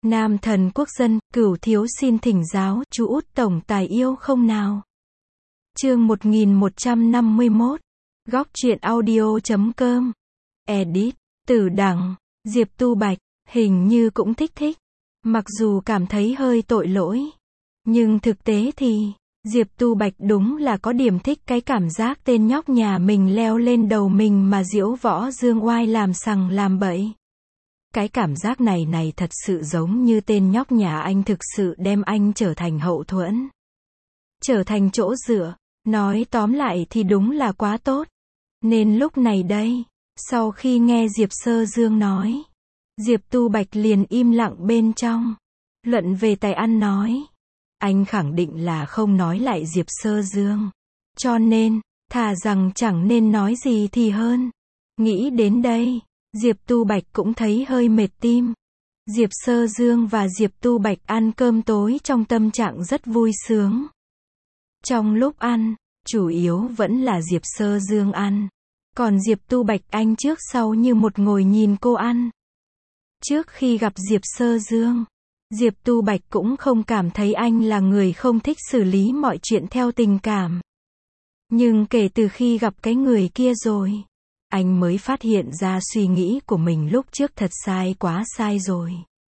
Nam thần quốc dân, Cửu thiếu xin thỉnh giáo, chú út tổng tài yêu không nào? Chương 1151. Góc truyện audio.com. Edit. Tử Đằng. Diệp Tu Bạch, hình như cũng thích. Mặc dù cảm thấy hơi tội lỗi. Nhưng thực tế thì, Diệp Tu Bạch đúng là có điểm thích cái cảm giác tên nhóc nhà mình leo lên đầu mình mà diễu võ dương oai làm sằng làm bậy. Cái cảm giác này thật sự giống như tên nhóc nhà anh thực sự đem anh trở thành hậu thuẫn. Trở thành chỗ dựa. Nói tóm lại thì đúng là quá tốt. Nên lúc này đây, sau khi nghe Diệp Sơ Dương nói, Diệp Tu Bạch liền im lặng bên trong. Luận về tài ăn nói, anh khẳng định là không nói lại Diệp Sơ Dương. Cho nên, thà rằng chẳng nên nói gì thì hơn. Nghĩ đến đây, Diệp Tu Bạch cũng thấy hơi mệt tim. Diệp Sơ Dương và Diệp Tu Bạch ăn cơm tối trong tâm trạng rất vui sướng. Trong lúc ăn, chủ yếu vẫn là Diệp Sơ Dương ăn. Còn Diệp Tu Bạch anh trước sau như một ngồi nhìn cô ăn. Trước khi gặp Diệp Sơ Dương, Diệp Tu Bạch cũng không cảm thấy anh là người không thích xử lý mọi chuyện theo tình cảm. Nhưng kể từ khi gặp cái người kia rồi, anh mới phát hiện ra suy nghĩ của mình lúc trước thật sai quá sai rồi.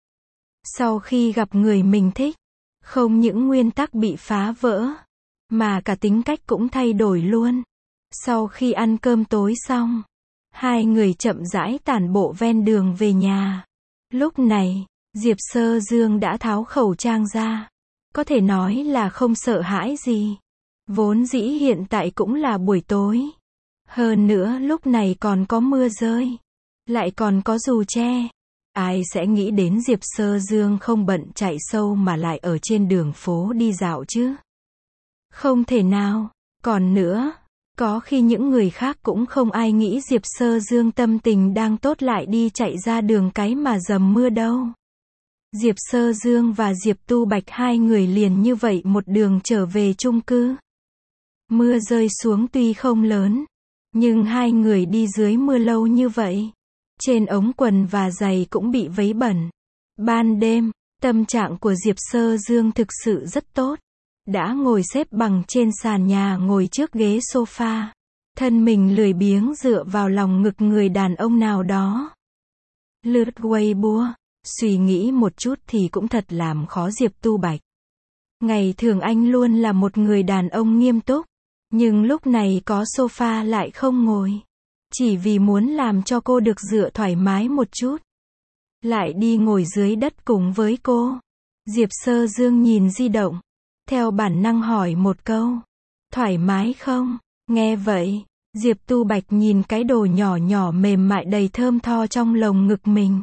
Sau khi gặp người mình thích, không những nguyên tắc bị phá vỡ, mà cả tính cách cũng thay đổi luôn. Sau khi ăn cơm tối xong, hai người chậm rãi tản bộ ven đường về nhà. Lúc này, Diệp Sơ Dương đã tháo khẩu trang ra. Có thể nói là không sợ hãi gì. Vốn dĩ hiện tại cũng là buổi tối. Hơn nữa lúc này còn có mưa rơi. Lại còn có dù che. Ai sẽ nghĩ đến Diệp Sơ Dương không bận chạy sâu mà lại ở trên đường phố đi dạo chứ? Không thể nào. Còn nữa, có khi những người khác cũng không ai nghĩ Diệp Sơ Dương tâm tình đang tốt lại đi chạy ra đường cái mà dầm mưa đâu. Diệp Sơ Dương và Diệp Tu Bạch hai người liền như vậy một đường trở về chung cư. Mưa rơi xuống tuy không lớn, nhưng hai người đi dưới mưa lâu như vậy, trên ống quần và giày cũng bị vấy bẩn. Ban đêm, tâm trạng của Diệp Sơ Dương thực sự rất tốt. Đã ngồi xếp bằng trên sàn nhà ngồi trước ghế sofa. Thân mình lười biếng dựa vào lòng ngực người đàn ông nào đó. Lướt Weibo, suy nghĩ một chút thì cũng thật làm khó Diệp Tu Bạch. Ngày thường anh luôn là một người đàn ông nghiêm túc. Nhưng lúc này có sofa lại không ngồi. Chỉ vì muốn làm cho cô được dựa thoải mái một chút. Lại đi ngồi dưới đất cùng với cô. Diệp Sơ Dương nhìn di động. Theo bản năng hỏi một câu. Thoải mái không? Nghe vậy, Diệp Tu Bạch nhìn cái đồ nhỏ nhỏ mềm mại đầy thơm tho trong lồng ngực mình.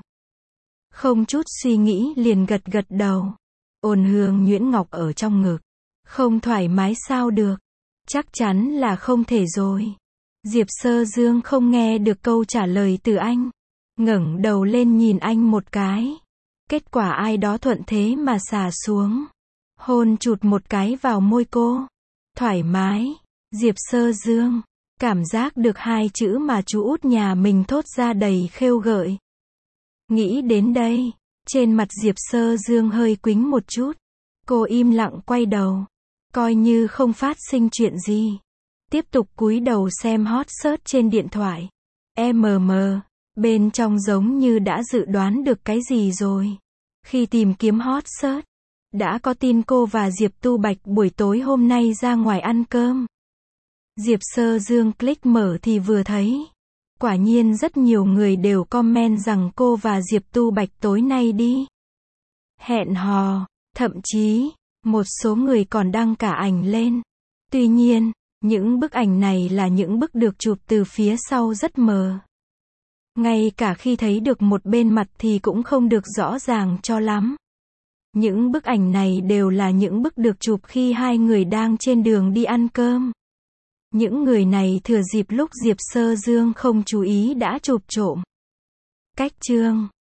Không chút suy nghĩ liền gật đầu. Ôn hương nhuyễn ngọc ở trong ngực. Không thoải mái sao được? Chắc chắn là không thể rồi. Diệp Sơ Dương không nghe được câu trả lời từ anh. Ngẩng đầu lên nhìn anh một cái. Kết quả ai đó thuận thế mà xà xuống. Hôn chụt một cái vào môi cô. Thoải mái. Diệp Sơ Dương cảm giác được hai chữ mà chú út nhà mình thốt ra đầy khêu gợi. Nghĩ đến đây, trên mặt Diệp Sơ Dương hơi quĩnh một chút. Cô im lặng quay đầu, coi như không phát sinh chuyện gì. Tiếp tục cúi đầu xem hot search trên điện thoại. Bên trong giống như đã dự đoán được cái gì rồi. Khi tìm kiếm hot search, đã có tin cô và Diệp Tu Bạch buổi tối hôm nay ra ngoài ăn cơm. Diệp Sơ Dương click mở thì vừa thấy. Quả nhiên rất nhiều người đều comment rằng cô và Diệp Tu Bạch tối nay đi hẹn hò. Thậm chí, một số người còn đăng cả ảnh lên. Tuy nhiên, những bức ảnh này là những bức được chụp từ phía sau rất mờ. Ngay cả khi thấy được một bên mặt thì cũng không được rõ ràng cho lắm. Những bức ảnh này đều là những bức được chụp khi hai người đang trên đường đi ăn cơm. Những người này thừa dịp lúc Diệp Sơ Dương không chú ý đã chụp trộm. Cách chương